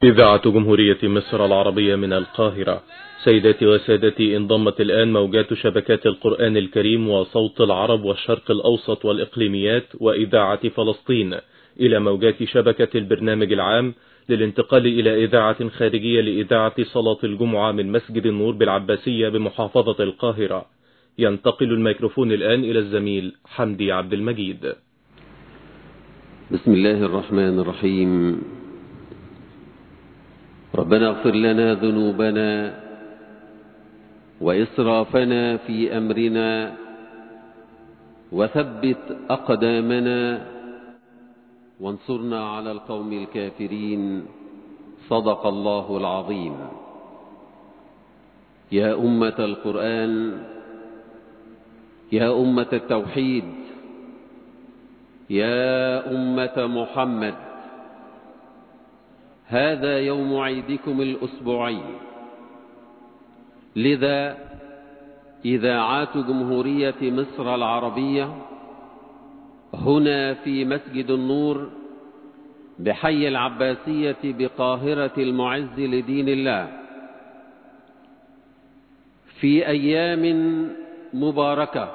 إذاعة جمهورية مصر العربية من القاهرة. سيداتي وسادتي، انضمت الآن موجات شبكات القرآن الكريم وصوت العرب والشرق الأوسط والإقليميات وإذاعة فلسطين إلى موجات شبكة البرنامج العام للانتقال إلى إذاعة خارجية لإذاعة صلاة الجمعة من مسجد النور بالعباسية بمحافظة القاهرة. ينتقل الميكروفون الآن إلى الزميل حمدي عبد المجيد. بسم الله الرحمن الرحيم. ربنا اغفر لنا ذنوبنا وإسرافنا في أمرنا وثبت أقدامنا وانصرنا على القوم الكافرين. صدق الله العظيم. يا أمة القرآن، يا أمة التوحيد، يا أمة محمد، هذا يوم عيدكم الأسبوعي، لذا إذاعات جمهورية مصر العربية هنا في مسجد النور بحي العباسية بقاهرة المعز لدين الله في أيام مباركة،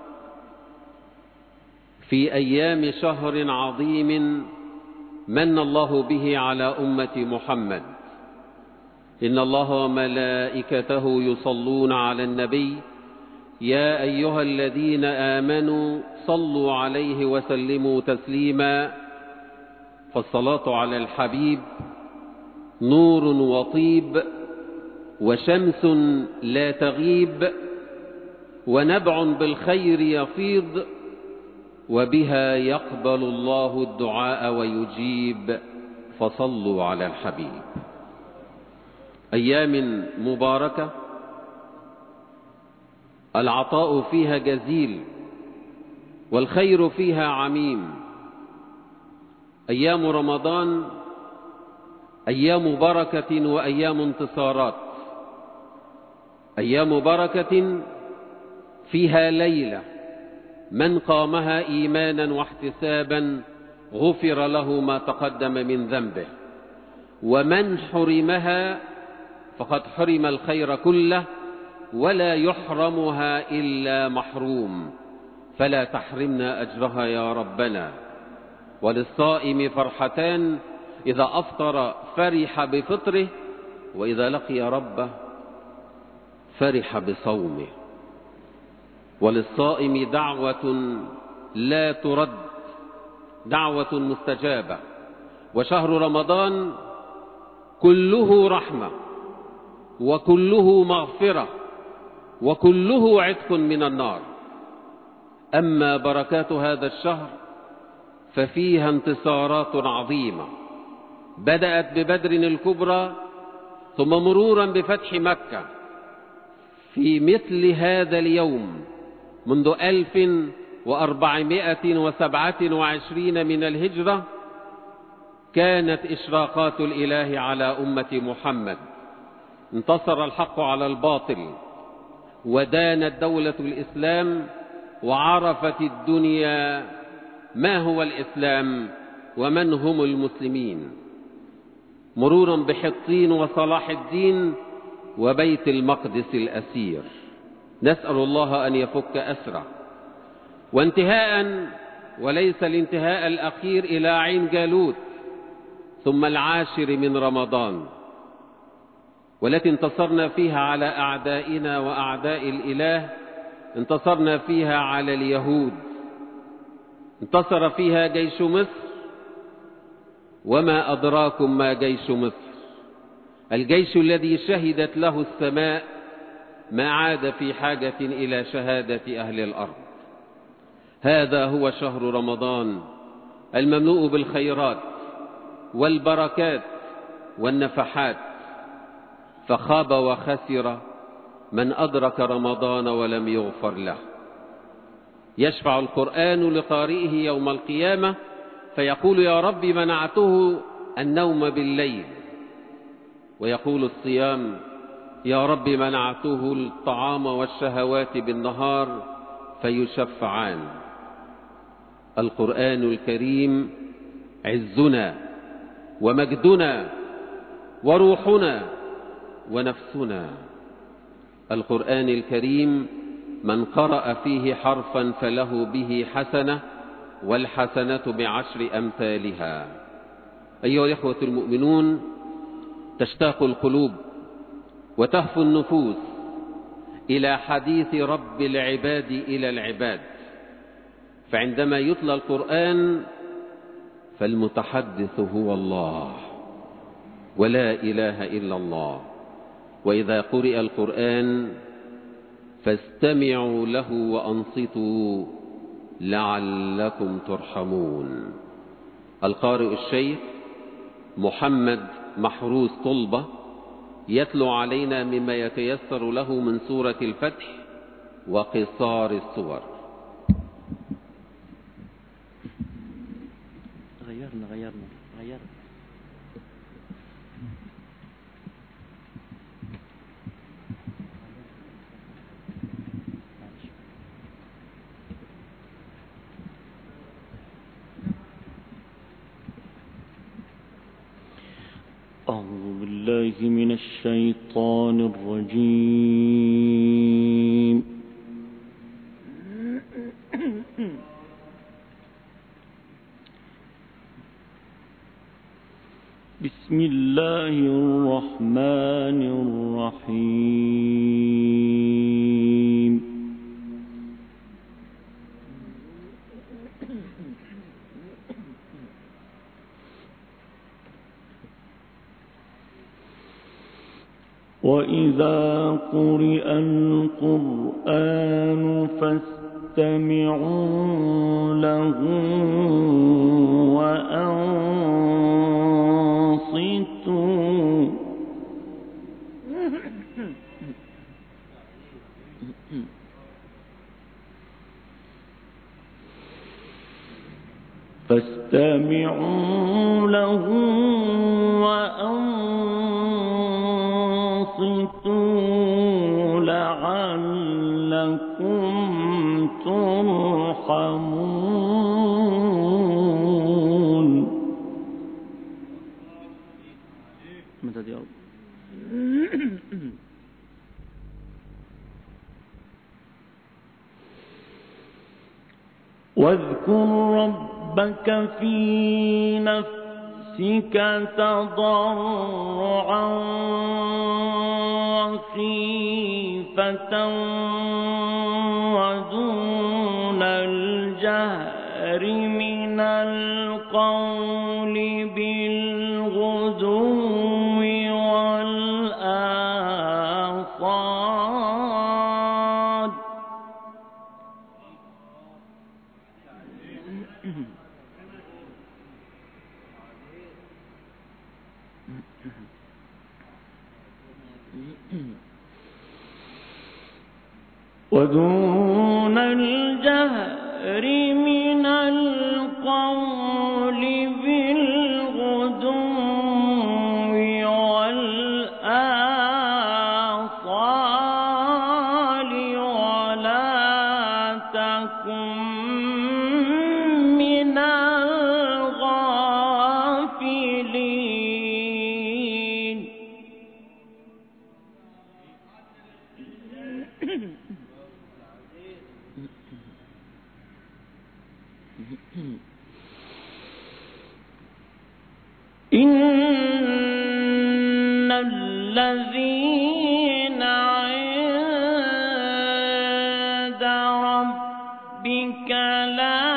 في أيام شهر عظيم من الله به على أمة محمد. إن الله وملائكته يصلون على النبي يا أيها الذين آمنوا صلوا عليه وسلموا تسليما. فالصلاة على الحبيب نور وطيب وشمس لا تغيب ونبع بالخير يفيض، وبها يقبل الله الدعاء ويجيب، فصلوا على الحبيب. أيام مباركة العطاء فيها جزيل والخير فيها عميم. أيام رمضان أيام بركة وأيام انتصارات، أيام بركة فيها ليلة من قامها إيمانا واحتسابا غفر له ما تقدم من ذنبه، ومن حرمها فقد حرم الخير كله ولا يحرمها إلا محروم، فلا تحرمنا أجرها يا ربنا. وللصائم فرحتان، إذا أفطر فرح بفطره، وإذا لقي ربه فرح بصومه. وللصائم دعوة لا ترد، دعوة مستجابة. وشهر رمضان كله رحمة وكله مغفرة وكله عتق من النار. أما بركات هذا الشهر ففيها انتصارات عظيمة، بدأت ببدر الكبرى ثم مرورا بفتح مكة. في مثل هذا اليوم منذ 1427 من الهجرة كانت إشراقات الإله على أمة محمد. انتصر الحق على الباطل ودانت دولة الإسلام، وعرفت الدنيا ما هو الإسلام ومن هم المسلمين، مرورا بحطين وصلاح الدين وبيت المقدس الأسير. نسأل الله أن يفك أسره. وانتهاء وليس الانتهاء الأخير إلى عين جالوت، ثم العاشر من رمضان، والتي انتصرنا فيها على أعدائنا وأعداء الإله. انتصرنا فيها على اليهود، انتصر فيها جيش مصر. وما أدراكم ما جيش مصر؟ الجيش الذي شهدت له السماء ما عاد في حاجة إلى شهادة أهل الأرض. هذا هو شهر رمضان المملوء بالخيرات والبركات والنفحات. فخاب وخسر من أدرك رمضان ولم يغفر له. يشفع القرآن لقارئه يوم القيامة فيقول يا رب منعته النوم بالليل، ويقول الصيام يا رب منعته الطعام والشهوات بالنهار، فيشفعان. القرآن الكريم عزنا ومجدنا وروحنا ونفسنا. القرآن الكريم من قرأ فيه حرفا فله به حسنة، والحسنة بعشر أمثالها. أيها الإخوة المؤمنون، تشتاق القلوب وتهفو النفوس إلى حديث رب العباد إلى العباد، فعندما يتلى القرآن فالمتحدث هو الله ولا إله إلا الله. وإذا قرئ القرآن فاستمعوا له وأنصتوا لعلكم ترحمون. القارئ الشيخ محمد محروس طلبة يتلو علينا مما يتيسر له من سورة الفتح وقصار السور. غيرنا أعوذ بالله من الشيطان الرجيم. بسم الله الرحمن الرحيم. وإذا قرئ القرآن فاستمعوا له وأنصتوا لعلكم ترحمون. مدد يا رب. واذكر ربك في نفسك تضرعا وخيفة ودون الجهر من القول بالغدو والآصال. ودون الجهر من القول بالغدو والآصال ولا تكن من الغافلين. إن الذين عند ربك لا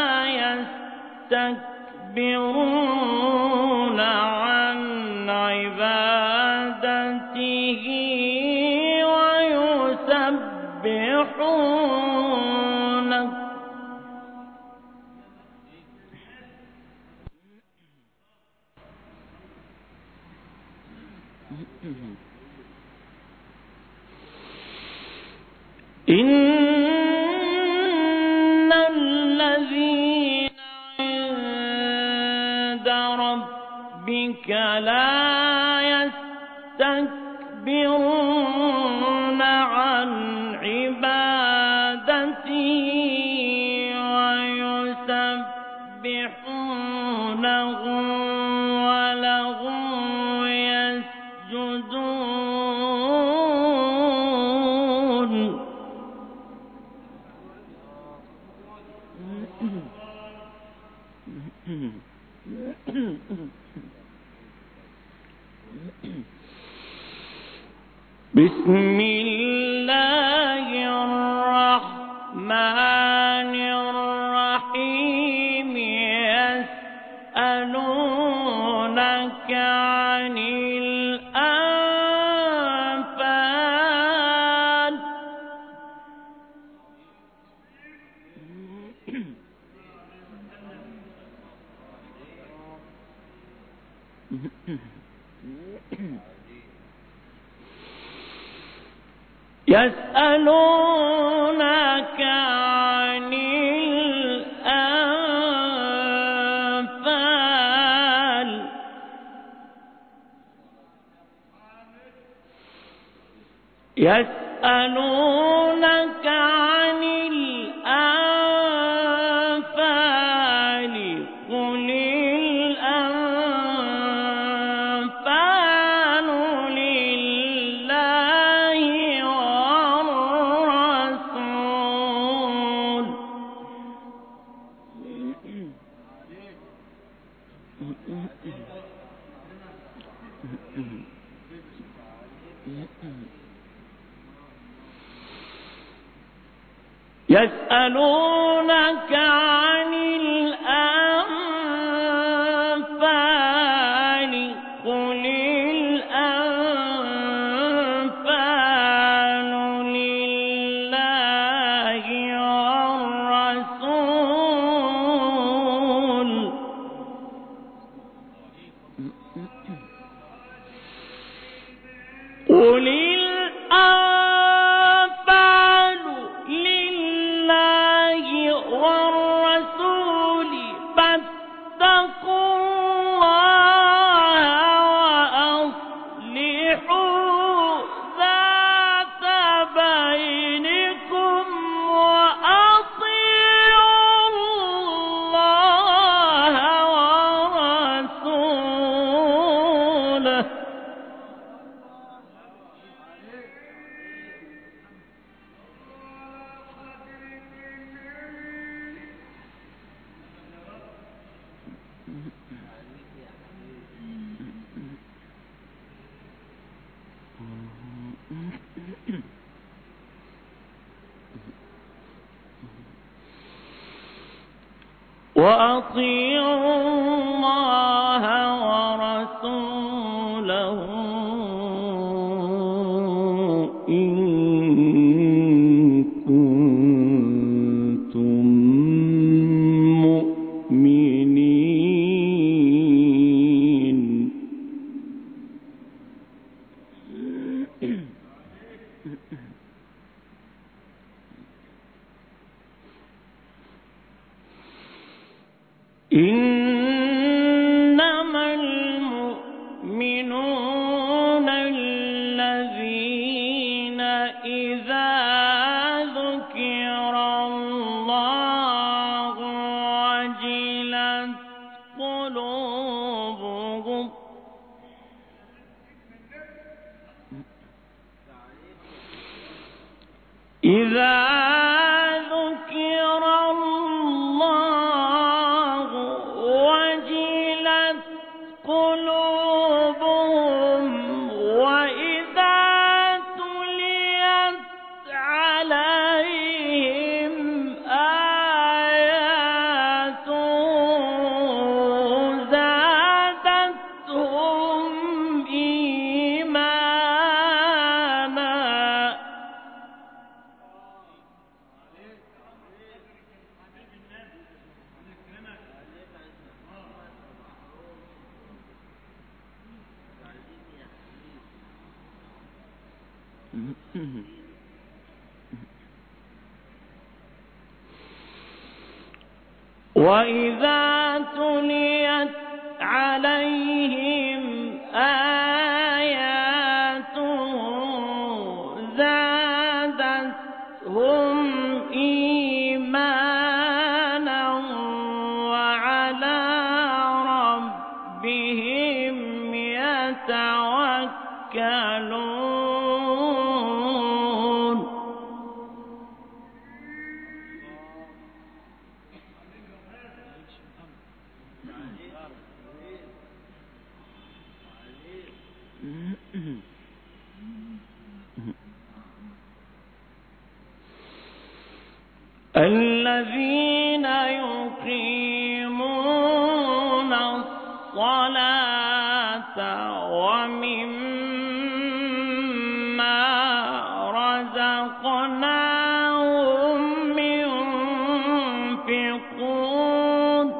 يستكبرون عن عبادته ويسبحونه إن الذين عند ربك لا يستكبرون عن عبادته ويسبحونه وله يسجدون بسم الله الرحمن الرحيم يسألونك عن الأنفال يسألونك عن الأنفال يسألونك عن الأنفال قل الأنفال لله والرسول يسألونك عن الأنفال قل الأنفال لله والرسول قل الأنفال لله والرسول فاتقوا الله وأصلحوا ذات بينكم وأطيعوا الله ورسوله وأطيعوا الله ورسوله إن كنتم مؤمنين إنما المؤمنون الذين إذا ذكر الله وجلت قلوبهم إذا ذكر الله وجلت قلوبهم وإذا تليت عليهم آياته زادتهم إيمانا وإذا تليت عليهم آياته زادتهم إيمانا وعلى ربهم يتوكلون الذين يقيمون الصلاة ومما رزقناهم ينفقون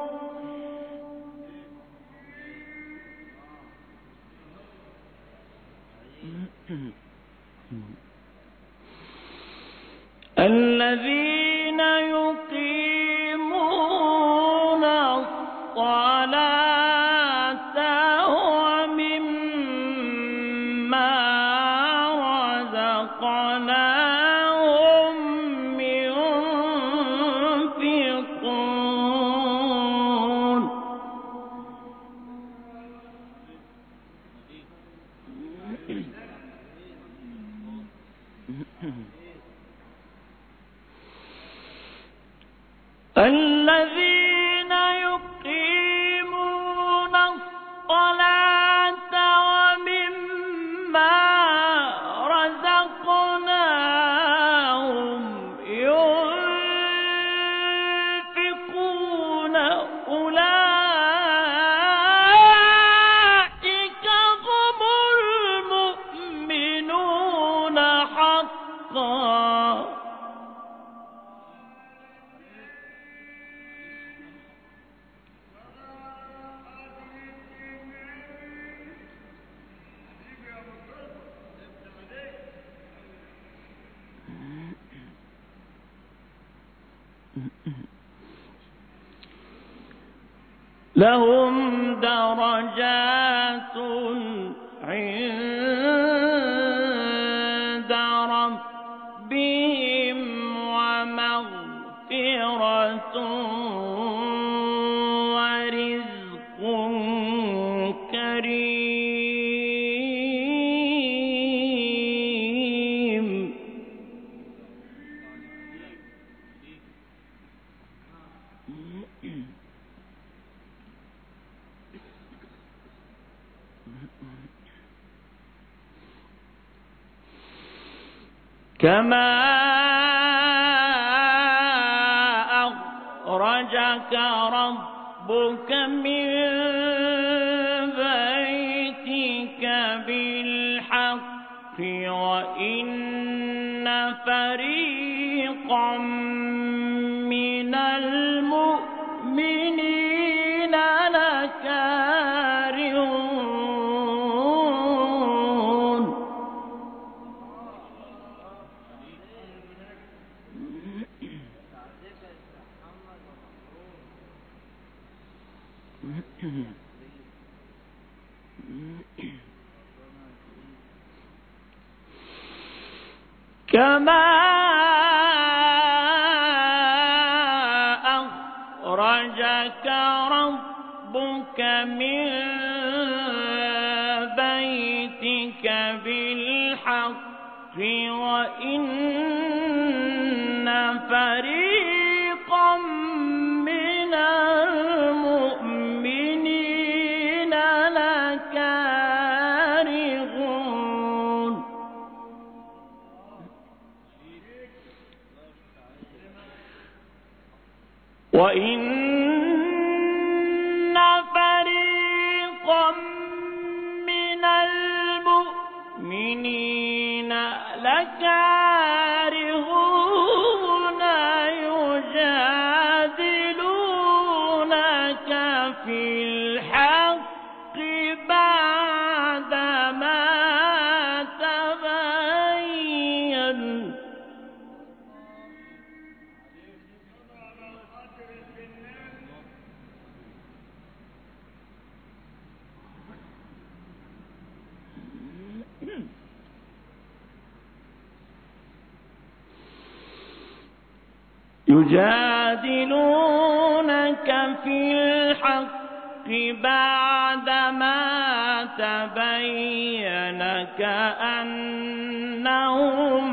الذين يقيمون الصلاة ومما رزقناهم ينفقون الذين يقيمون الصلاة ومما رزقناهم ينفقون أولئك هم المؤمنون حقا لهم درجات عند ربهم ومغفرة ورزق كريم كما أخرجك ربك من بيتك بالحق وإن فريقا من المؤمنين لكارهون كما أخرجك ربك من بيتك بالحق وإن فريقا من المؤمنين لكارهون وإن فريقا من المؤمنين لكارهون يجادلونك في الحق بعدما تبين يجادلونك في الحق بعدما تبين كأنهم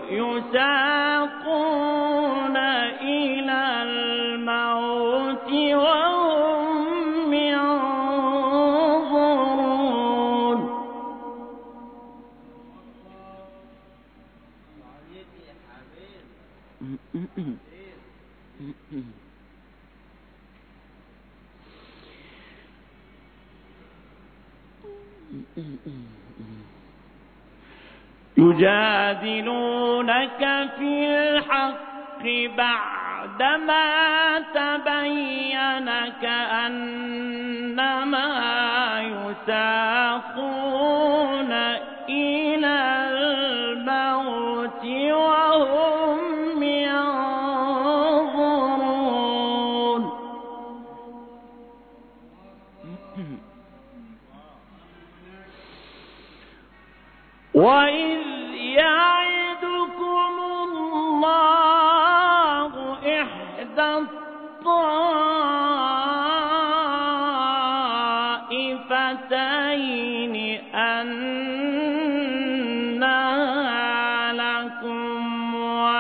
يساقون إلى الموت وهم ينظرون يجادلونك في الحق بعدما تبين كأنما يساقون إلى الموت وهم ينظرون. وإذ يعدكم الله إحدى الطائفتين أنها لكم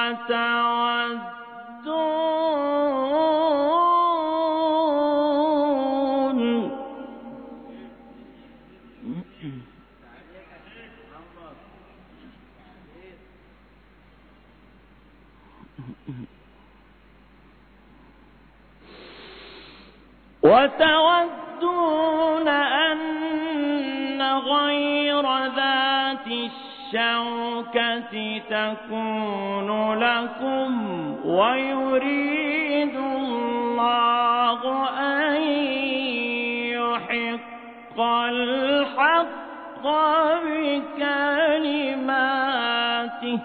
وتودون أن غير ذات الشوكة تكون لكم ويريد الله أن يحق الحق بكلماته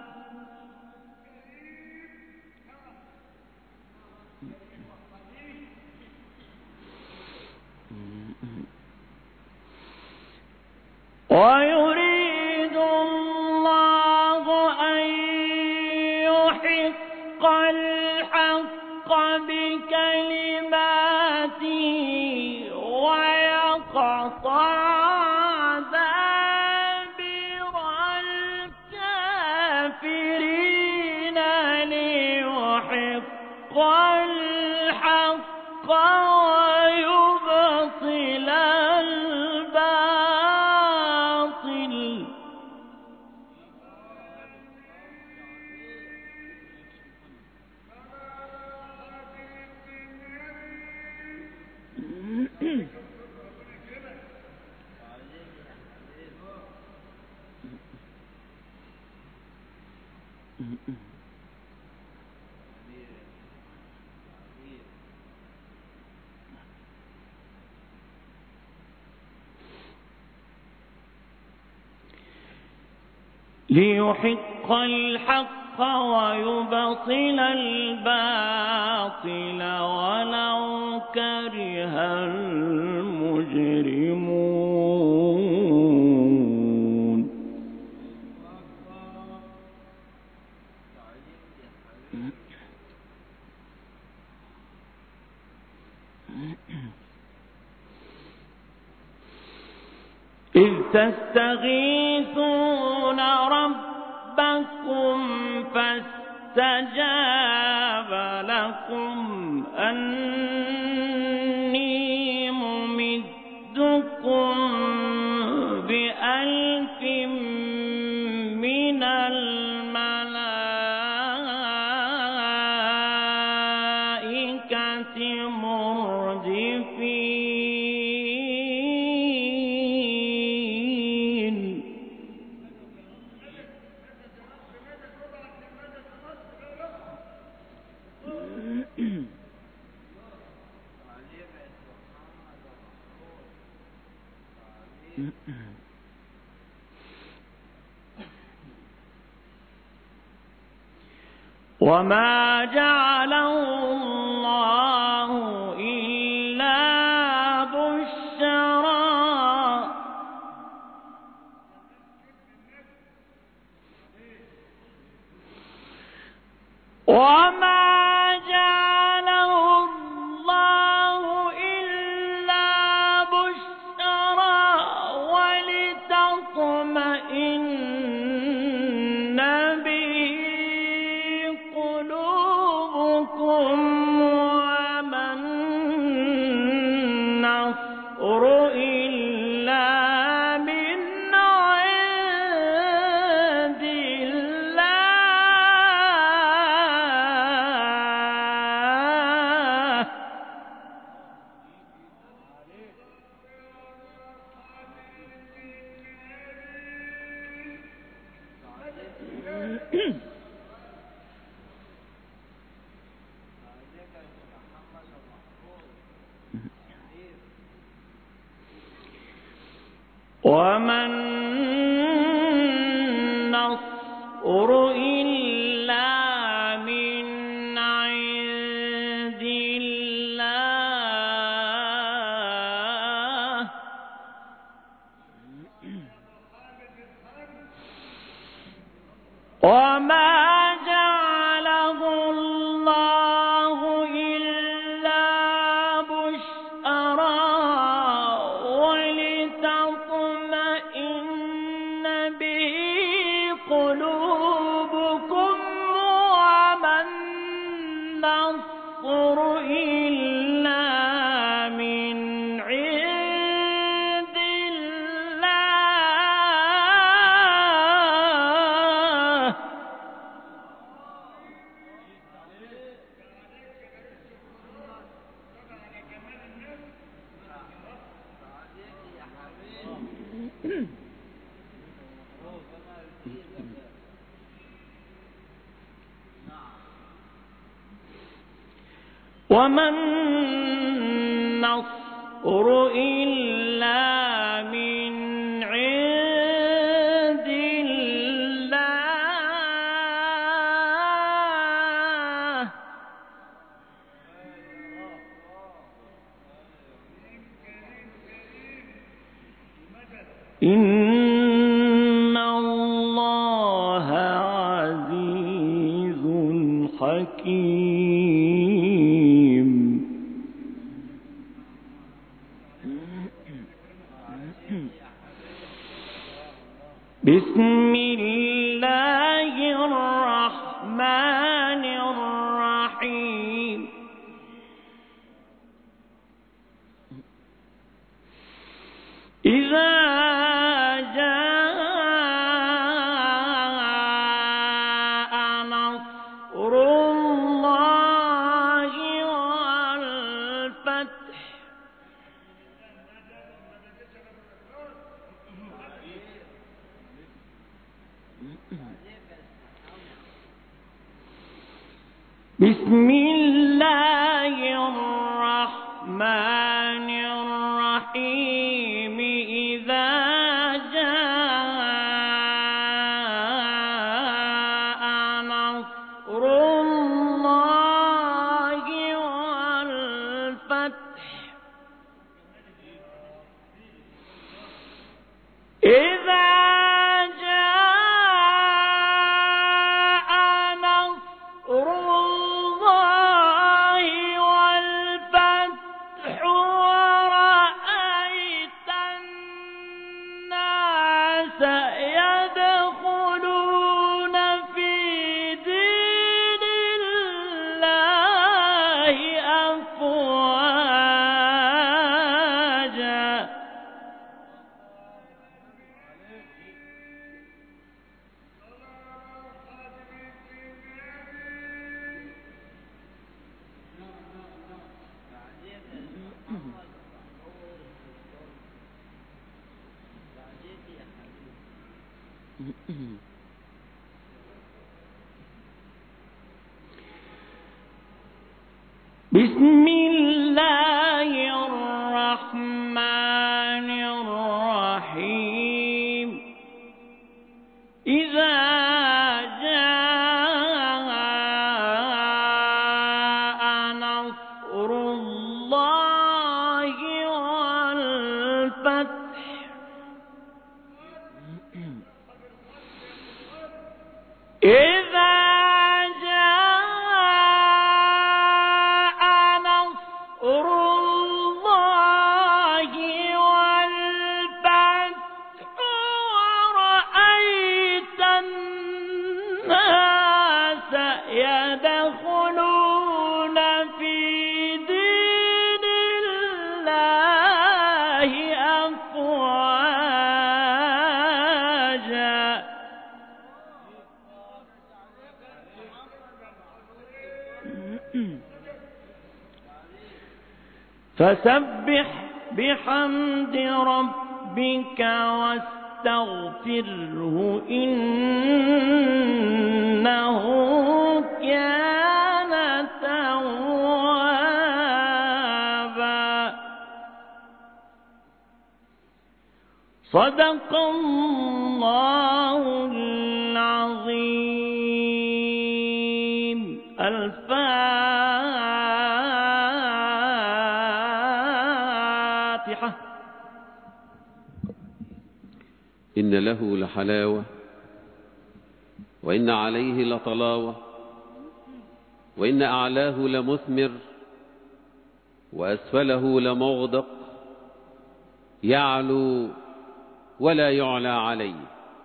ويريد الله أن يحق الحق بكلماته ويقطع دابر الكافرين ليحق الحق ويبطل الباطل. ليحق الحق ويبطل الباطل ولو كره المجرمون. إذ تستغيثون ربكم فاستجاب لكم أني ممدكم ب1000 من الملائكة مردفين. وما جعله الله إلا بشرى وما جعله الله إلا بشرى ولتطمئن به قلوبكم وما النصر إلا من عند الله وما النصر إلا من عند الله وما جعله الله إلا بشرى ولتطمئن به قلوبكم وما النصر إلا من عند الله وما النصر إلا من عند الله إن الله عزيز حكيم بسم الله الرحمن الرحيم إذا جاء نصر الله والفتح بسم الله الرحمن الرحيم إذا جاء نصر الله والفتح إذا جاء نصر الله والفتح ورأيت الناس يدخلون في دين الله أفواجا بسم الله الرحمن الرحيم إذا جاء نصر الله والفتح إذا يدخلون في دين الله أفواجا فسبح بحمد ربك واستغفره إنه كان توابا صدق الله العظيم. الفاتحة. إن له لحلاوة وإن عليه لطلاوة وإن أعلاه لمثمر وأسفله لمغدق يعلو ولا يعلى عليه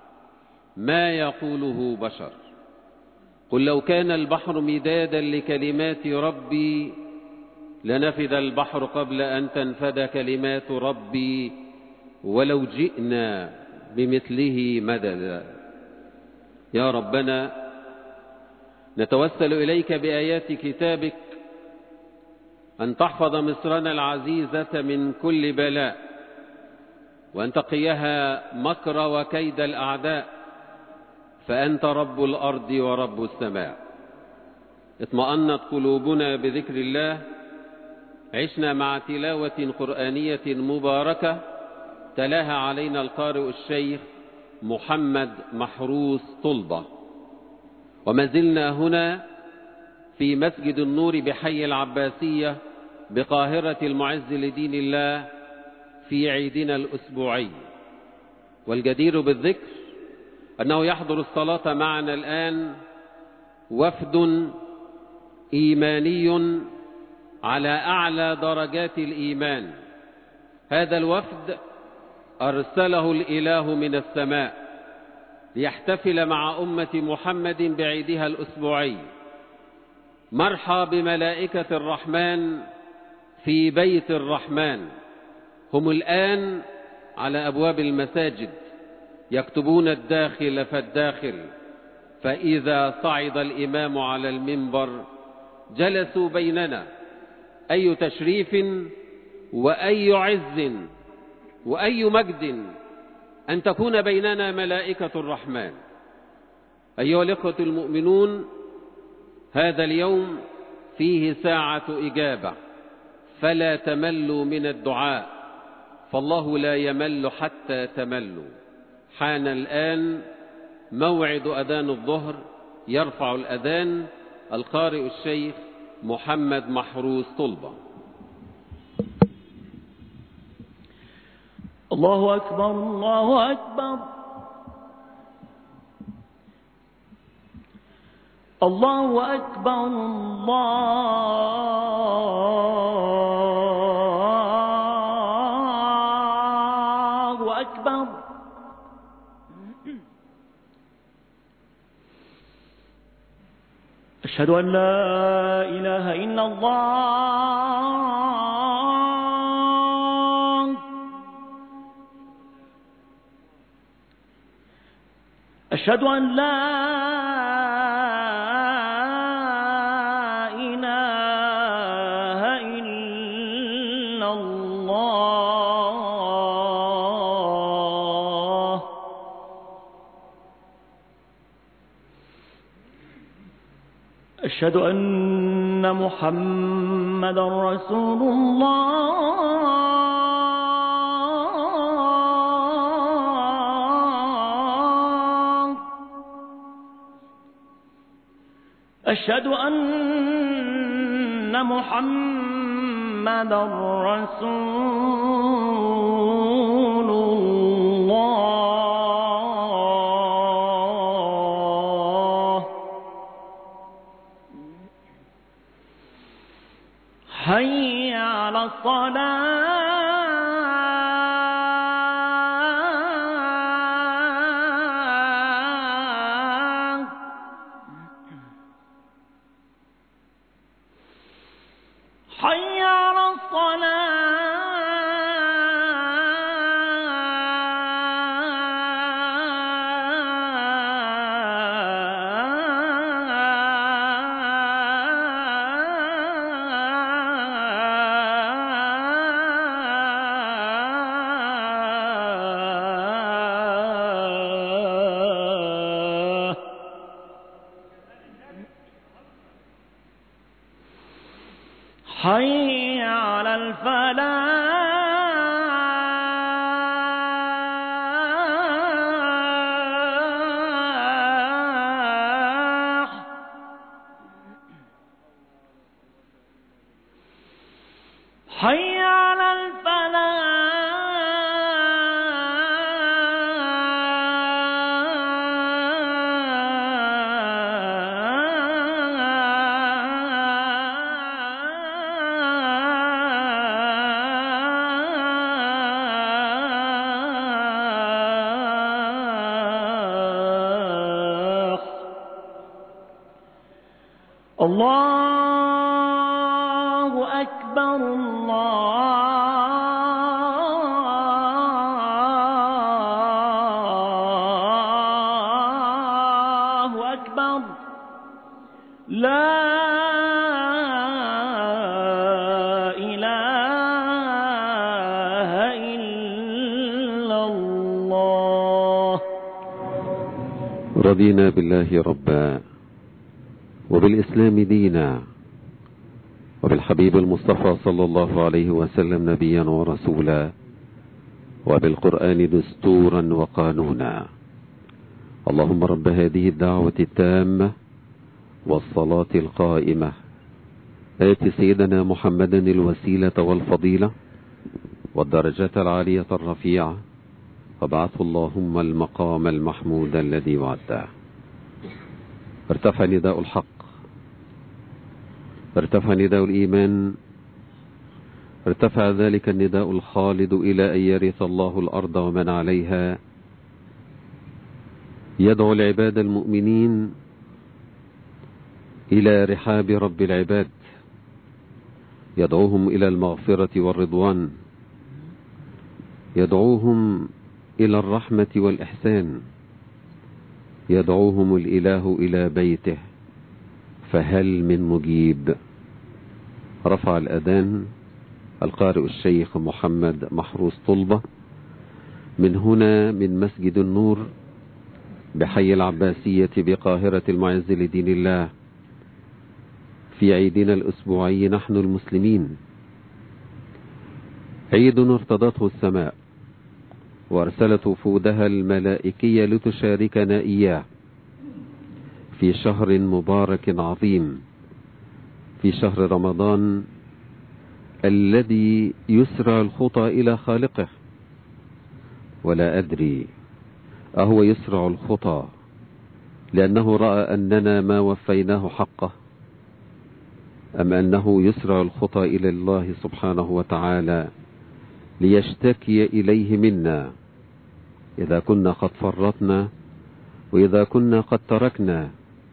ما يقوله بشر. قل لو كان البحر مدادا لكلمات ربي لنفد البحر قبل أن تنفد كلمات ربي ولو جئنا بمثله مددا. يا ربنا نتوسل إليك بآيات كتابك أن تحفظ مصرنا العزيزة من كل بلاء، وأن تقيها مكر وكيد الأعداء، فأنت رب الأرض ورب السماء. اطمأنت قلوبنا بذكر الله، عشنا مع تلاوة قرآنية مباركة تلاها علينا القارئ الشيخ محمد محروس طلبة، وما زلنا هنا في مسجد النور بحي العباسية بقاهرة المعز لدين الله في عيدنا الأسبوعي. والجدير بالذكر أنه يحضر الصلاة معنا الآن وفد إيماني على أعلى درجات الإيمان. هذا الوفد أرسله الإله من السماء ليحتفل مع أمة محمد بعيدها الأسبوعي. مرحى بملائكة الرحمن في بيت الرحمن، هم الآن على أبواب المساجد يكتبون الداخل فالداخل، فإذا صعد الإمام على المنبر جلسوا بيننا. أي تشريف وأي عز وأي مجد أن تكون بيننا ملائكة الرحمن. أيها الإخوة المؤمنون، هذا اليوم فيه ساعة إجابة، فلا تملوا من الدعاء، فالله لا يمل حتى تملوا. حان الآن موعد أذان الظهر، يرفع الأذان القارئ الشيخ محمد محروس طلبة. الله أكبر، الله أكبر، الله أكبر، الله أكبر. أشهد أن لا إله إلا الله. أشهد أن لا إله إلا الله. أشهد أن محمدا رسول الله. أشهد أن محمدا رسول الله. حي على الصلاة. حي على حي على الفلاح. حي على الفلاح. الله أكبر الله أكبر لا إله إلا الله. رضينا بالله ربا وبالإسلام دينا وبالحبيب المصطفى صلى الله عليه وسلم نبيا ورسولا وبالقرآن دستورا وقانونا. اللهم رب هذه الدعوة التامة والصلاة القائمة آت سيدنا محمدا الوسيلة والفضيلة والدرجة العالية الرفيعة وابعثه اللهم المقام المحمود الذي وعده. ارتفع نداء الحق، ارتفع نداء الإيمان، ارتفع ذلك النداء الخالد إلى أن يرث الله الأرض ومن عليها. يدعو العباد المؤمنين إلى رحاب رب العباد، يدعوهم إلى المغفرة والرضوان، يدعوهم إلى الرحمة والإحسان، يدعوهم الإله إلى بيته، فهل من مجيب؟ رفع الأذان القارئ الشيخ محمد محروس طلبة من هنا من مسجد النور بحي العباسية بقاهرة المعز لدين الله في عيدنا الأسبوعي نحن المسلمين، عيد ارتضته السماء وارسلت وفودها الملائكية لتشاركنا إياه في شهر مبارك عظيم، في شهر رمضان الذي يسرع الخطى إلى خالقه. ولا أدري أهو يسرع الخطى لأنه رأى أننا ما وفيناه حقه، أم أنه يسرع الخطى إلى الله سبحانه وتعالى ليشتكي إليه منا إذا كنا قد فرطنا وإذا كنا قد تركنا.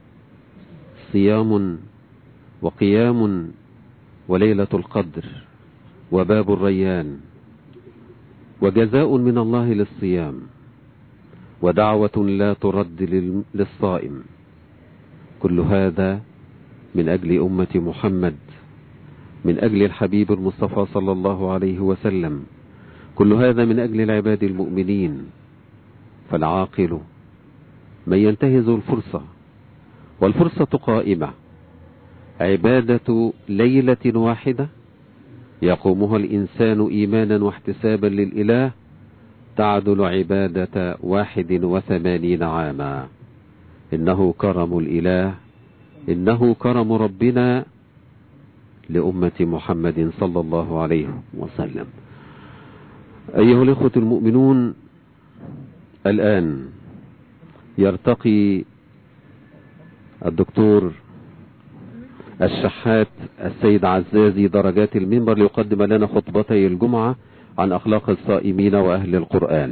صيام وقيام وليلة القدر وباب الريان وجزاء من الله للصيام ودعوة لا ترد للصائم، كل هذا من أجل أمة محمد، من أجل الحبيب المصطفى صلى الله عليه وسلم، كل هذا من أجل العباد المؤمنين. فالعاقل من ينتهز الفرصة، والفرصة قائمة، عبادة ليلة واحدة يقومها الإنسان إيمانا واحتسابا للإله تعدل عبادة 81 عاما. إنه كرم الإله، إنه كرم ربنا لأمة محمد صلى الله عليه وسلم. أيها الإخوة المؤمنون، الآن يرتقي الدكتور الشحات السيد عزازي درجات المنبر ليقدم لنا خطبتي الجمعة عن أخلاق الصائمين وأهل القرآن.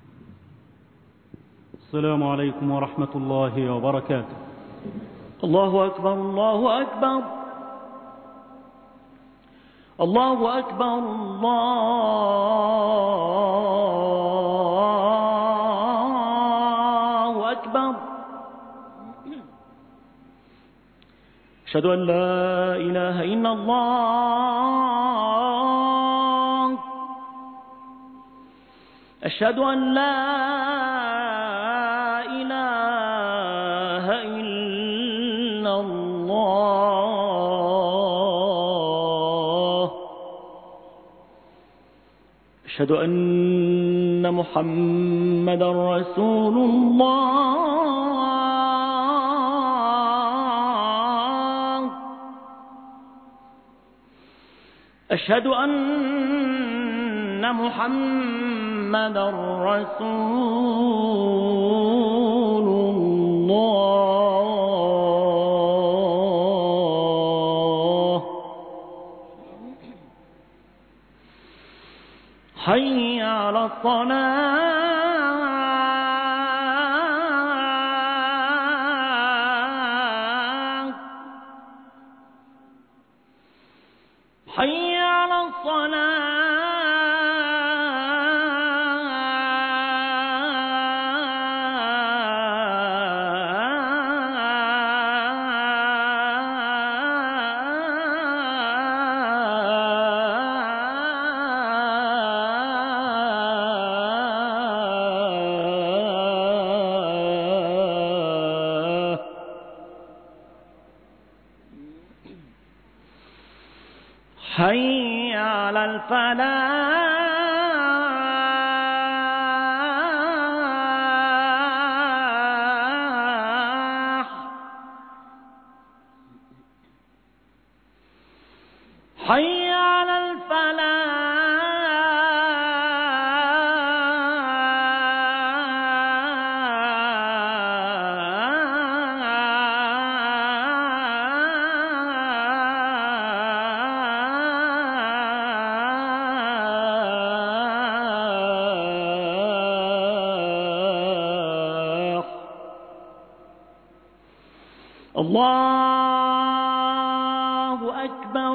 السلام عليكم ورحمة الله وبركاته. الله أكبر الله أكبر الله أكبر الله أكبر. أشهد أن لا إله إلا الله، أشهد أن لا إله إلا الله، أشهد أن محمدا رسول الله، أشهد أن محمدًا رسول الله. حي على الصلاة. حي على حي على الفلاح. حي على الله أكبر.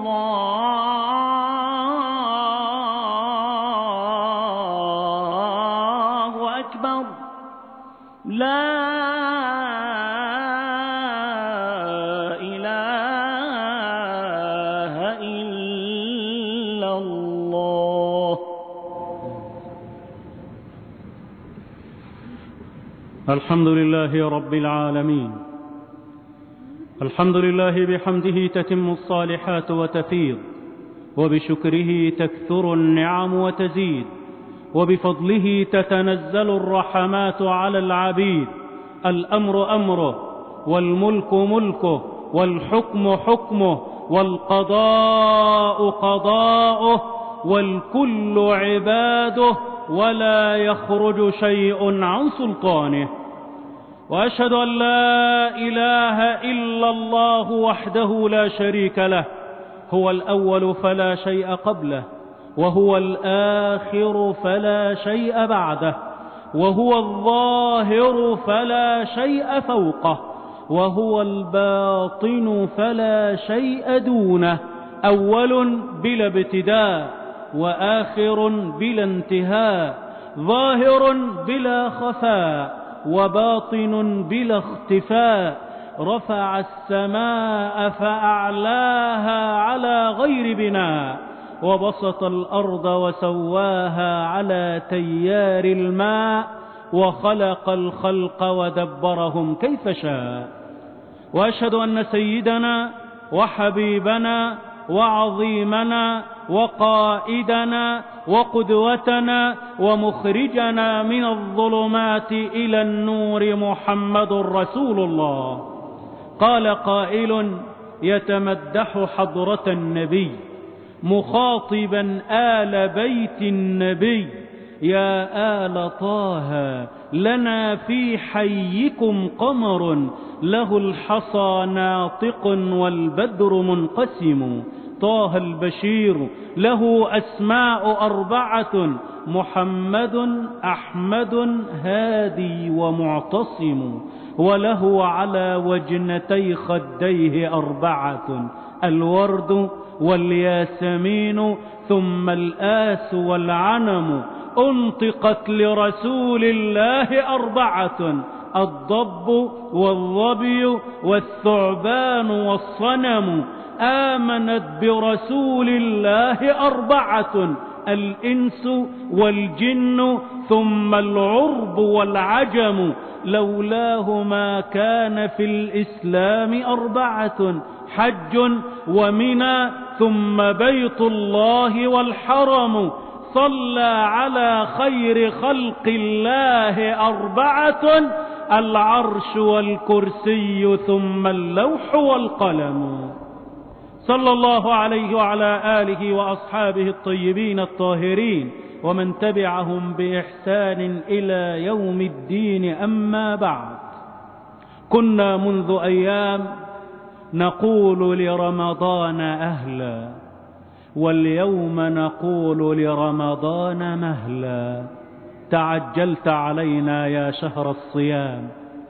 الله أكبر. لا إله إلا الله. الحمد لله رب العالمين. الحمد لله بحمده تتم الصالحات وتفيض، وبشكره تكثر النعم وتزيد، وبفضله تتنزل الرحمات على العبيد. الأمر أمره، والملك ملكه، والحكم حكمه، والقضاء قضاؤه، والكل عباده، ولا يخرج شيء عن سلطانه. وأشهد أن لا إله إلا الله وحده لا شريك له، هو الأول فلا شيء قبله، وهو الآخر فلا شيء بعده، وهو الظاهر فلا شيء فوقه، وهو الباطن فلا شيء دونه، أول بلا ابتداء، وآخر بلا انتهاء، ظاهر بلا خفاء، وباطن بلا اختفاء. رفع السماء فأعلاها على غير بناء، وبسط الأرض وسواها على تيار الماء، وخلق الخلق ودبرهم كيف شاء. وأشهد أن سيدنا وحبيبنا وعظيمنا وقائدنا وقدوتنا ومخرجنا من الظلمات إلى النور محمد رسول الله. قال قائل يتمدح حضرة النبي مخاطبا آل بيت النبي: يا آل طه لنا في حيكم قمر، له الحصى ناطق والبدر منقسم. طه البشير له أسماء 4: محمد، أحمد، هادي، ومعتصم. وله على وجنتي خديه 4: الورد والياسمين، ثم الآس والعنم. انطقت لرسول الله 4: الضب والظبي والثعبان والصنم. آمنت برسول الله 4: الإنس والجن، ثم العرب والعجم. لولاه ما كان في الإسلام 4: حج ومنى، ثم بيت الله والحرم. صلى على خير خلق الله 4: العرش والكرسي، ثم اللوح والقلم. صلى الله عليه وعلى آله وأصحابه الطيبين الطاهرين ومن تبعهم بإحسان إلى يوم الدين. أما بعد، كنا منذ أيام نقول لرمضان أهلا، واليوم نقول لرمضان مهلا. تعجلت علينا يا شهر الصيام،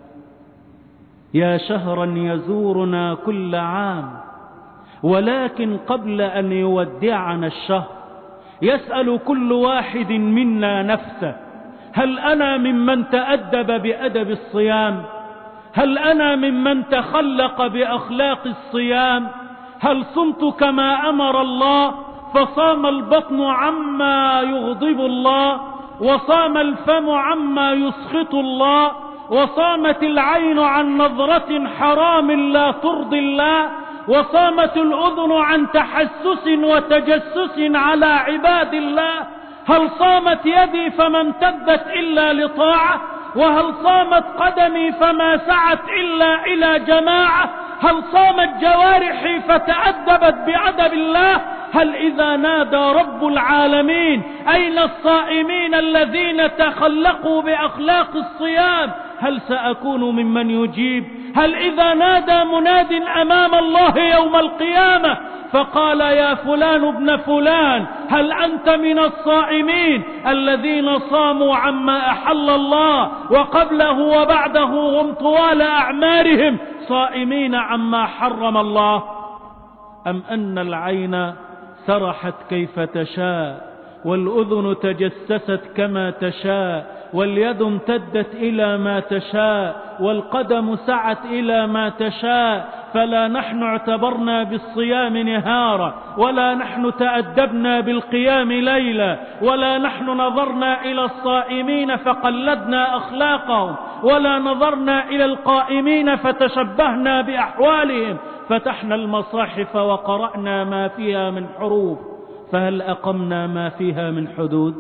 يا شهرا يزورنا كل عام، ولكن قبل أن يودعنا الشهر يسأل كل واحد منا نفسه: هل أنا ممن تأدب بأدب الصيام؟ هل أنا ممن تخلق بأخلاق الصيام؟ هل صمت كما أمر الله فصام البطن عما يغضب الله، وصام الفم عما يسخط الله، وصامت العين عن نظرة حرام لا ترضي الله، وصامت الأذن عن تحسس وتجسس على عباد الله؟ هل صامت يدي فما امتدت إلا لطاعة؟ وهل صامت قدمي فما سعت إلا إلى جماعة؟ هل صامت جوارحي فتأدبت بأدب الله؟ هل إذا نادى رب العالمين أين الصائمين الذين تخلقوا بأخلاق الصيام، هل سأكون ممن يجيب؟ هل إذا نادى مناد أمام الله يوم القيامة فقال: يا فلان ابن فلان، هل أنت من الصائمين الذين صاموا عما أحل الله وقبله وبعده هم طوال أعمارهم صائمين عما حرم الله؟ أم أن العين سرحت كيف تشاء، والأذن تجسست كما تشاء، واليد امتدت إلى ما تشاء، والقدم سعت إلى ما تشاء، فلا نحن اعتبرنا بالصيام نهارا، ولا نحن تأدبنا بالقيام ليلا، ولا نحن نظرنا إلى الصائمين فقلدنا أخلاقهم، ولا نظرنا إلى القائمين فتشبهنا بأحوالهم، فتحنا المصاحف وقرأنا ما فيها من حروف، فهل أقمنا ما فيها من حدود؟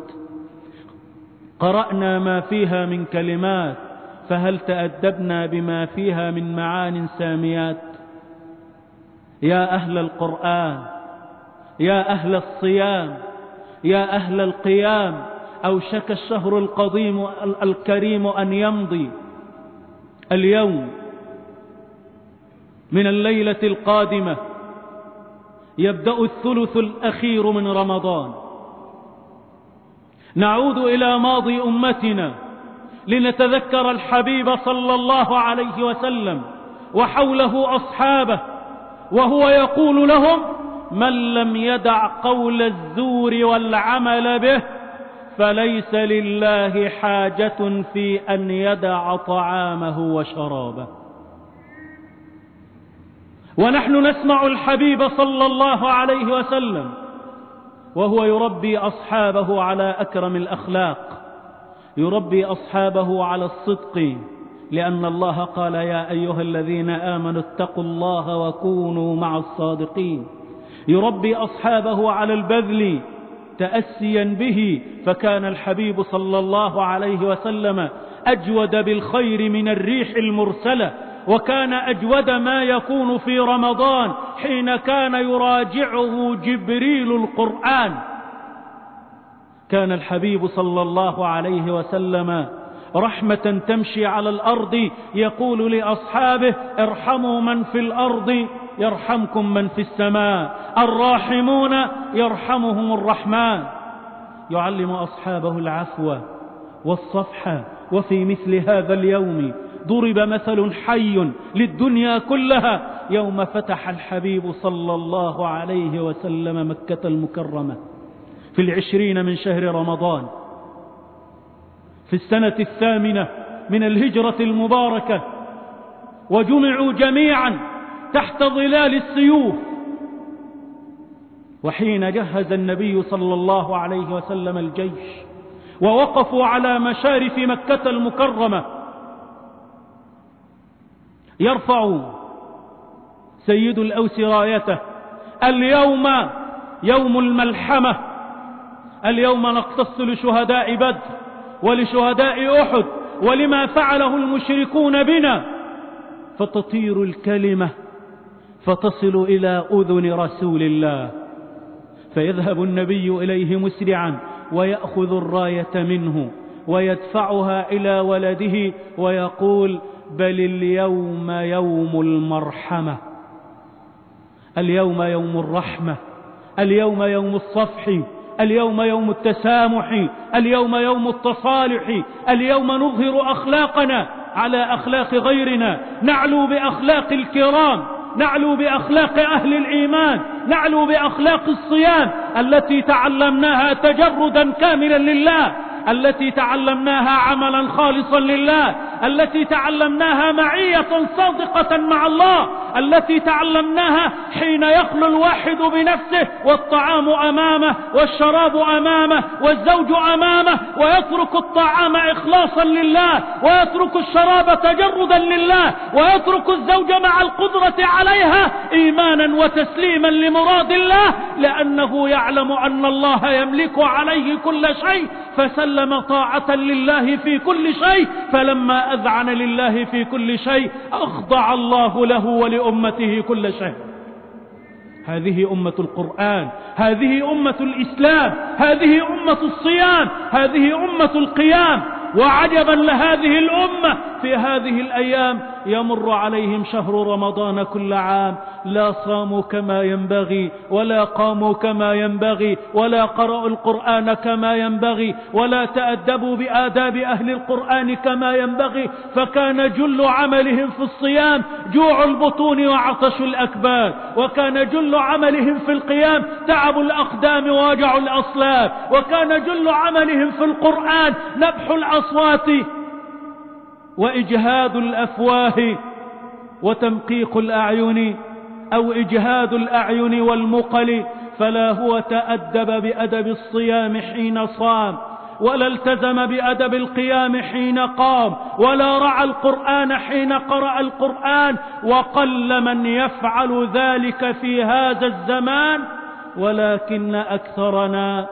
قرأنا ما فيها من كلمات، فهل تأدبنا بما فيها من معان ساميات؟ يا أهل القرآن، يا أهل الصيام، يا أهل القيام، أوشك الشهر القديم الكريم أن يمضي. اليوم من الليلة القادمة يبدأ الثلث الأخير من رمضان. نعود إلى ماضي أمتنا لنتذكر الحبيب صلى الله عليه وسلم وحوله أصحابه، وهو يقول لهم: من لم يدع قول الزور والعمل به فليس لله حاجة في أن يدع طعامه وشرابه. ونحن نسمع الحبيب صلى الله عليه وسلم وهو يربي أصحابه على أكرم الأخلاق، يربي أصحابه على الصدق، لأن الله قال: يا أيها الذين آمنوا اتقوا الله وكونوا مع الصادقين. يربي أصحابه على البذل تأسيا به، فكان الحبيب صلى الله عليه وسلم أجود بالخير من الريح المرسلة، وكان أجود ما يكون في رمضان حين كان يراجعه جبريل القرآن. كان الحبيب صلى الله عليه وسلم رحمة تمشي على الأرض، يقول لأصحابه: ارحموا من في الأرض يرحمكم من في السماء، الراحمون يرحمهم الرحمن. يعلم أصحابه العفو والصفح. وفي مثل هذا اليوم ضرب مثل حي للدنيا كلها يوم فتح الحبيب صلى الله عليه وسلم مكة المكرمة في 20 من شهر رمضان في السنة 8 من الهجرة المباركة، وجمعوا جميعا تحت ظلال السيوف. وحين جهز النبي صلى الله عليه وسلم الجيش ووقفوا على مشارف مكة المكرمة، يرفع سيد الأوس رايته: اليوم يوم الملحمة، اليوم نقتص لشهداء بدر ولشهداء أحد ولما فعله المشركون بنا، فتطير الكلمة فتصل إلى أذن رسول الله، فيذهب النبي إليه مسرعا ويأخذ الراية منه ويدفعها إلى ولده ويقول: بل اليوم يوم المرحمة، اليوم يوم الرحمة، اليوم يوم الصفح، اليوم يوم التسامح، اليوم يوم التصالح، اليوم نظهر أخلاقنا على أخلاق غيرنا، نعلو بأخلاق الكرام، نعلو بأخلاق أهل الإيمان، نعلو بأخلاق الصيام التي تعلمناها تجردا كاملا لله، التي تعلمناها عملا خالصا لله، التي تعلمناها معية صادقة مع الله، التي تعلمناها حين يخلو الواحد بنفسه والطعام أمامه والشراب أمامه والزوج أمامه، ويترك الطعام إخلاصا لله، ويترك الشراب تجردا لله، ويترك الزوج مع القدرة عليها إيمانا وتسليما لمراد الله، لأنه يعلم أن الله يملك عليه كل شيء، فسلم طاعة لله في كل شيء، فلما أذعن لله في كل شيء أخضع الله له ولأمته كل شيء. هذه أمة القرآن، هذه أمة الإسلام، هذه أمة الصيام، هذه أمة القيام. وعجبا لهذه الأمة في هذه الأيام يمر عليهم شهر رمضان كل عام لا صاموا كما ينبغي، ولا قاموا كما ينبغي، ولا قرأوا القرآن كما ينبغي، ولا تأدبوا بآداب أهل القرآن كما ينبغي، فكان جل عملهم في الصيام جوع البطون وعطش الأكباد، وكان جل عملهم في القيام تعب الأقدام ووجع الأصلاب، وكان جل عملهم في القرآن نبح الأصوات وإجهاد الأفواه وتمقيق الأعين، أو إجهاد الأعين والمقل. فلا هو تأدب بأدب الصيام حين صام، ولا التزم بأدب القيام حين قام، ولا رعى القرآن حين قرأ القرآن، وقل من يفعل ذلك في هذا الزمان. ولكن أكثرنا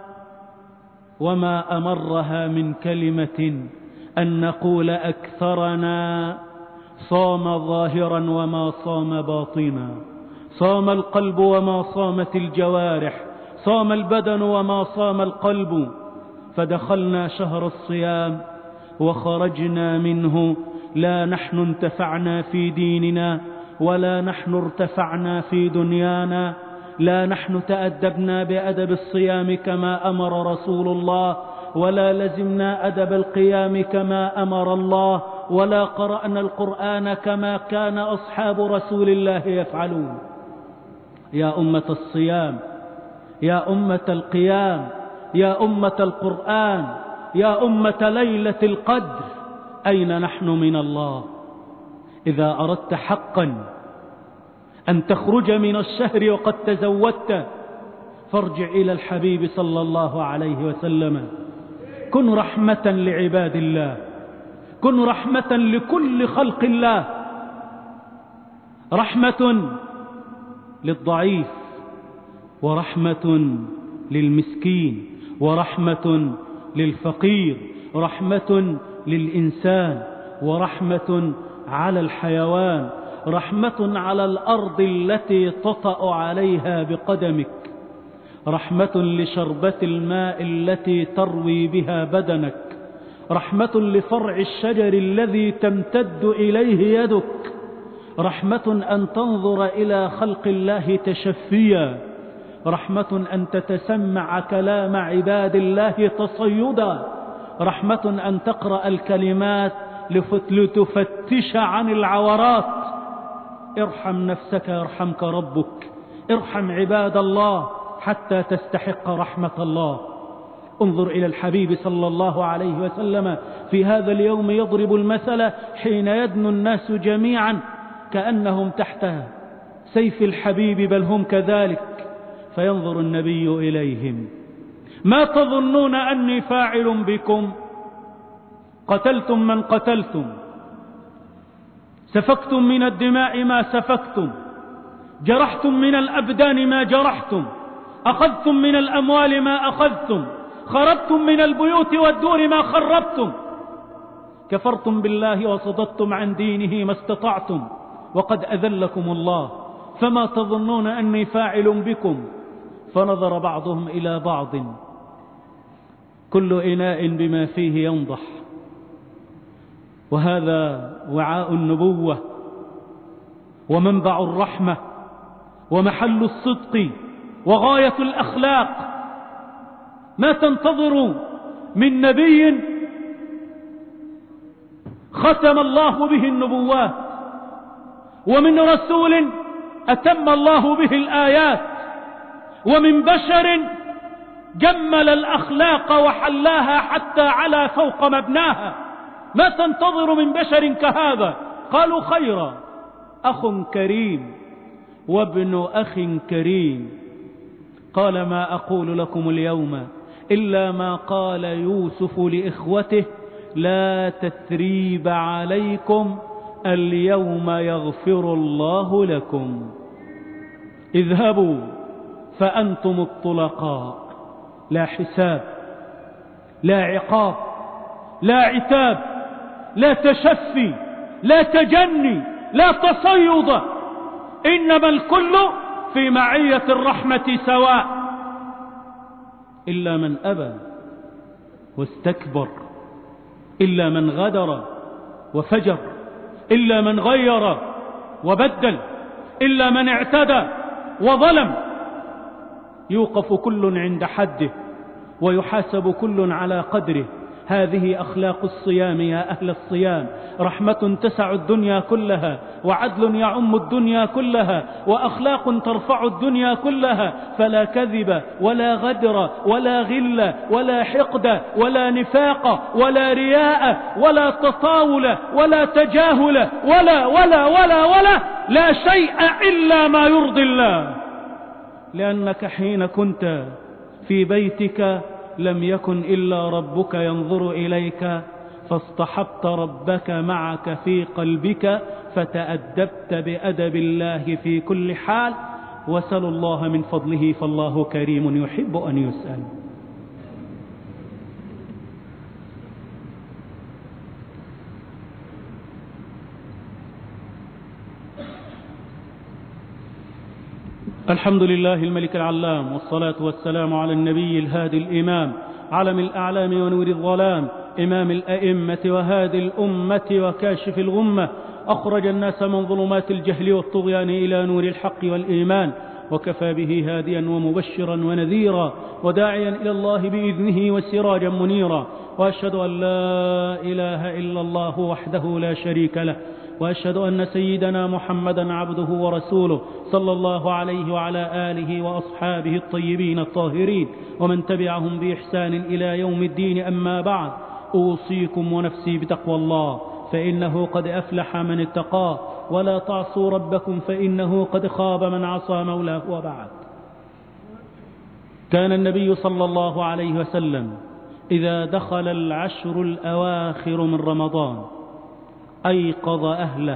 وما أمرها من كلمة أن نقول أكثرنا صام ظاهرا وما صام باطنا، صام القلب وما صامت الجوارح، صام البدن وما صام القلب. فدخلنا شهر الصيام وخرجنا منه لا نحن انتفعنا في ديننا، ولا نحن ارتفعنا في دنيانا، لا نحن تأدبنا بأدب الصيام كما أمر رسول الله، ولا لزمنا أدب القيام كما أمر الله، ولا قرأنا القرآن كما كان أصحاب رسول الله يفعلون. يا أمة الصيام، يا أمة القيام، يا أمة القرآن، يا أمة ليلة القدر، أين نحن من الله؟ إذا أردت حقا أن تخرج من الشهر وقد تزودت فارجع إلى الحبيب صلى الله عليه وسلم. كن رحمة لعباد الله، كن رحمة لكل خلق الله، رحمة للضعيف، ورحمة للمسكين، ورحمة للفقير، رحمة للإنسان، ورحمة على الحيوان، رحمة على الأرض التي تطأ عليها بقدمك، رحمة لشربة الماء التي تروي بها بدنك، رحمة لفرع الشجر الذي تمتد إليه يدك، رحمة أن تنظر إلى خلق الله تشفيا، رحمة أن تتسمع كلام عباد الله تصيدا، رحمة أن تقرأ الكلمات لتفتش عن العورات. ارحم نفسك يرحمك ربك، ارحم عباد الله حتى تستحق رحمة الله. انظر إلى الحبيب صلى الله عليه وسلم في هذا اليوم يضرب المثل حين يدنو الناس جميعا كأنهم تحت سيف الحبيب، بل هم كذلك، فينظر النبي إليهم: ما تظنون أني فاعل بكم؟ قتلتم من قتلتم، سفكتم من الدماء ما سفكتم، جرحتم من الأبدان ما جرحتم، أخذتم من الأموال ما أخذتم، خربتم من البيوت والدور ما خربتم، كفرتم بالله وصددتم عن دينه ما استطعتم، وقد أذلكم الله فما تظنون أني فاعل بكم؟ فنظر بعضهم إلى بعض، كل إناء بما فيه ينضح، وهذا وعاء النبوة ومنبع الرحمة ومحل الصدق وغاية الأخلاق. ما تنتظر من نبي ختم الله به النبوات، ومن رسول أتم الله به الآيات، ومن بشر جمل الأخلاق وحلاها حتى على فوق مبناها. ما تنتظر من بشر كهذا؟ قالوا خيرا، أخ كريم وابن أخ كريم. قال ما أقول لكم اليوم إلا ما قال يوسف لإخوته لا تثريب عليكم اليوم يغفر الله لكم، اذهبوا فأنتم الطلقاء، لا حساب لا عقاب لا عتاب لا تشفي لا تجني لا تصيد، إنما الكل في معية الرحمة سواء، إلا من أبى واستكبر، إلا من غدر وفجر، إلا من غير وبدل، إلا من اعتدى وظلم. يوقف كل عند حده ويحاسب كل على قدره. هذه أخلاق الصيام يا أهل الصيام، رحمة تسع الدنيا كلها، وعدل يعم الدنيا كلها، وأخلاق ترفع الدنيا كلها. فلا كذب ولا غدر ولا غل ولا حقد ولا نفاق ولا رياء ولا تطاول ولا تجاهل ولا ولا ولا ولا لا شيء إلا ما يرضي الله. لأنك حين كنت في بيتك لم يكن إلا ربك ينظر إليك، فاصطحبت ربك معك في قلبك، فتأدبت بأدب الله في كل حال. وسلوا الله من فضله فالله كريم يحب أن يسأل. الحمد لله الملك العلام، والصلاة والسلام على النبي الهادي الإمام، علم الأعلام ونور الظلام، إمام الأئمة وهادي الأمة وكاشف الغمة، أخرج الناس من ظلمات الجهل والطغيان إلى نور الحق والإيمان، وكفى به هاديا ومبشرا ونذيرا وداعيا إلى الله بإذنه وسراجا منيرا. وأشهد أن لا إله إلا الله وحده لا شريك له، وأشهد أن سيدنا محمدا عبده ورسوله صلى الله عليه وعلى آله وأصحابه الطيبين الطاهرين ومن تبعهم بإحسان إلى يوم الدين. أما بعد، أوصيكم ونفسي بتقوى الله، فإنه قد أفلح من اتقاه، ولا تعصوا ربكم فإنه قد خاب من عصى مولاه. وبعد، كان النبي صلى الله عليه وسلم إذا دخل العشر الأواخر من رمضان أيقظ أهله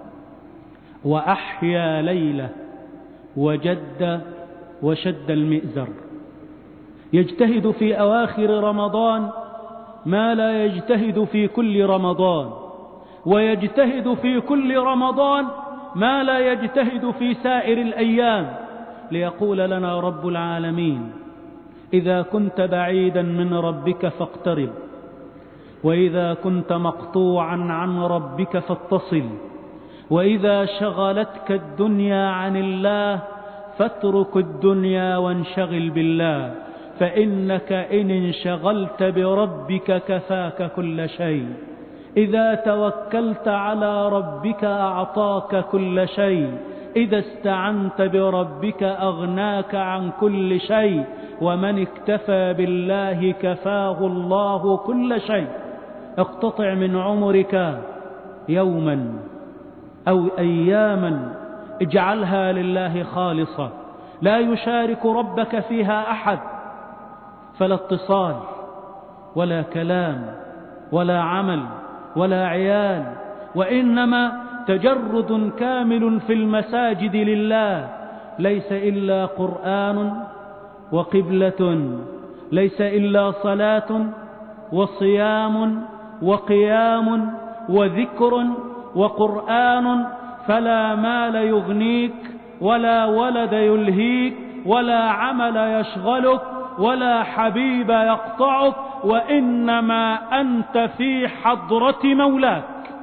وأحيا ليله وجد وشد المئزر، يجتهد في أواخر رمضان ما لا يجتهد في كل رمضان، ويجتهد في كل رمضان ما لا يجتهد في سائر الأيام، ليقول لنا رب العالمين: إذا كنت بعيدا من ربك فاقترب، وإذا كنت مقطوعا عن ربك فاتصل، وإذا شغلتك الدنيا عن الله فاترك الدنيا وانشغل بالله، فإنك إن انشغلت بربك كفاك كل شيء، إذا توكلت على ربك أعطاك كل شيء، إذا استعنت بربك أغناك عن كل شيء، ومن اكتفى بالله كفاه الله كل شيء. اقتطع من عمرك يوما أو أياما اجعلها لله خالصة، لا يشارك ربك فيها أحد، فلا اتصال ولا كلام ولا عمل ولا عيال، وإنما تجرد كامل في المساجد لله، ليس إلا قرآن وقبلة، ليس إلا صلاة وصيام وقيام وذكر وقرآن، فلا مال يغنيك ولا ولد يلهيك، ولا عمل يشغلك، ولا حبيب يقطعك، وإنما أنت في حضرة مولاك.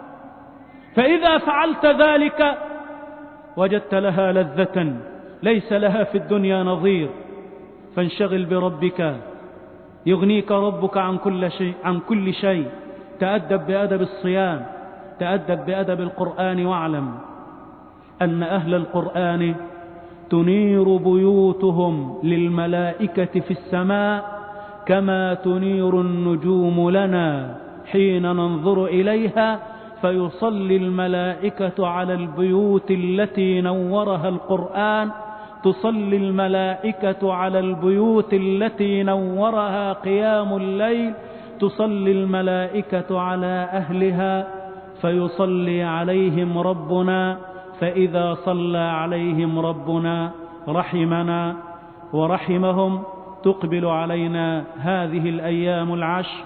فإذا فعلت ذلك وجدت لها لذة ليس لها في الدنيا نظير. فانشغل بربك يغنيك ربك عن كل شيء. تأدب بأدب الصيام، تأدب بأدب القرآن، واعلم أن أهل القرآن تنير بيوتهم للملائكة في السماء كما تنير النجوم لنا حين ننظر إليها. فيصلي الملائكة على البيوت التي نورها القرآن، تصلي الملائكة على البيوت التي نورها قيام الليل، تصلي الملائكة على أهلها، فيصلي عليهم ربنا. فإذا صلى عليهم ربنا رحمنا ورحمهم. تقبل علينا هذه الأيام العشر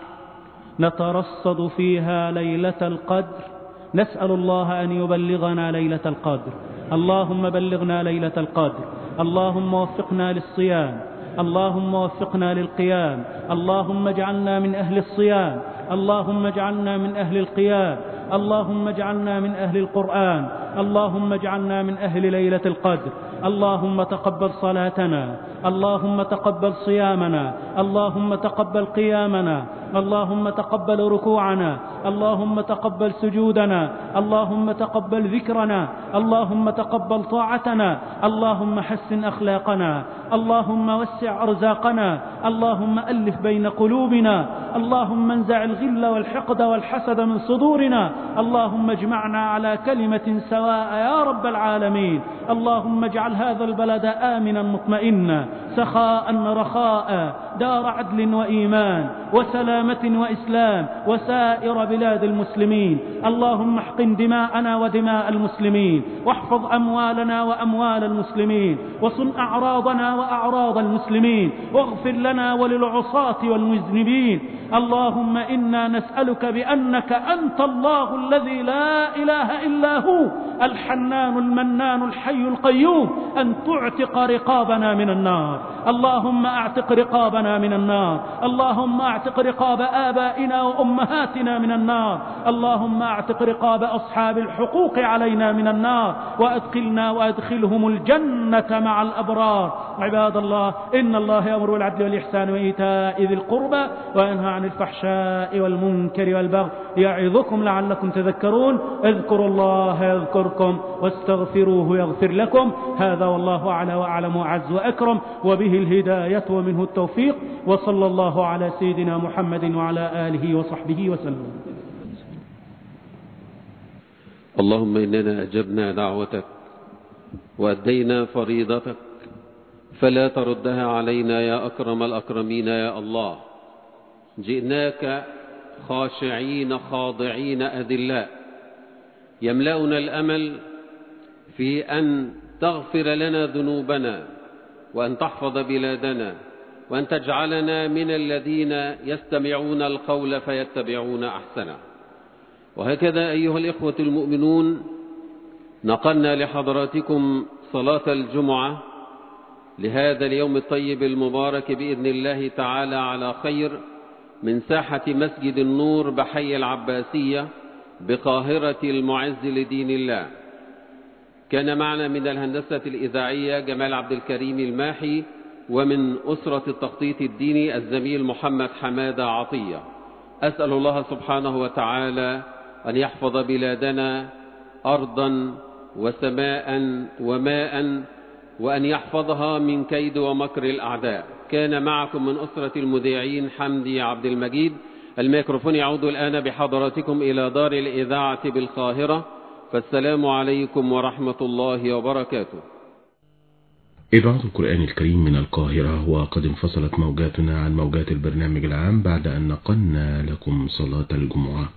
نترصد فيها ليلة القدر. نسأل الله أن يبلغنا ليلة القدر. اللهم بلغنا ليلة القدر. اللهم وفقنا للصيام، اللهم وفقنا للقيام، اللهم اجعلنا من أهل الصيام، اللهم اجعلنا من أهل القيام، اللهم اجعلنا من أهل القرآن، اللهم اجعلنا من أهل ليلة القدر. اللهم تقبل صلاتنا، اللهم تقبل صيامنا، اللهم تقبل قيامنا، اللهم تقبل ركوعنا، اللهم تقبل سجودنا، اللهم تقبل ذكرنا، اللهم تقبل طاعتنا، اللهم حسن أخلاقنا، اللهم وسع أرزاقنا، اللهم ألف بين قلوبنا، اللهم انزع الغل والحقد والحسد من صدورنا، اللهم اجمعنا على كلمة سواء يا رب العالمين. اللهم اجعل هذا البلد آمنا مطمئنا سخاء رخاء، دار عدل وإيمان وسلامة وإسلام، وسائر بلاد المسلمين. اللهم احقن دماءنا ودماء المسلمين، واحفظ أموالنا وأموال المسلمين، وصن أعراضنا وأعراض المسلمين، واغفر لنا وللعصاة والمذنبين. اللهم إنا نسألك بأنك أنت الله الذي لا إله إلا هو، الحنان المنان الحي القيوم، أن تعتق رقابنا من النار. اللهم اعتق رقابنا من النار، اللهم اعتق رقاب آبائنا وأمهاتنا من النار، اللهم اعتق رقاب أصحاب الحقوق علينا من النار، وأدخلنا وأدخلهم الجنة مع الأبرار. عباد الله، إن الله يأمر بالعدل والإحسان وإيتاء ذي القربى وينهى عن الفحشاء والمنكر والبغي يعظكم لعلكم تذكرون. اذكروا الله يذكركم واستغفروه يغفر لكم. هذا والله أعلى وأعلم وأعز وأكرم، وبه الهداية ومنه التوفيق. وصلى الله على سيدنا محمد وعلى آله وصحبه وسلم. اللهم إننا أجبنا دعوتك وأدينا فريضتك، فلا تردها علينا يا أكرم الأكرمين يا الله. جئناك خاشعين خاضعين أذلاء، يملأنا الأمل في أن تغفر لنا ذنوبنا، وأن تحفظ بلادنا، وأن تجعلنا من الذين يستمعون القول فيتبعون أحسنه. وهكذا أيها الإخوة المؤمنون، نقلنا لحضراتكم صلاة الجمعة لهذا اليوم الطيب المبارك بإذن الله تعالى على خير من ساحة مسجد النور بحي العباسية بقاهرة المعز لدين الله. كان معنا من الهندسة الإذاعية جمال عبد الكريم الماحي، ومن أسرة التخطيط الديني الزميل محمد حمادة عطية. أسأل الله سبحانه وتعالى أن يحفظ بلادنا أرضا وسماء وماء، وأن يحفظها من كيد ومكر الأعداء. كان معكم من أسرة المذيعين حمدي عبد المجيد. الميكروفون يعود الآن بحضراتكم إلى دار الإذاعة بالقاهرة، فالسلام عليكم ورحمة الله وبركاته. إذاعة القرآن الكريم من القاهرة، وقد انفصلت موجاتنا عن موجات البرنامج العام بعد أن نقلنا لكم صلاة الجمعة.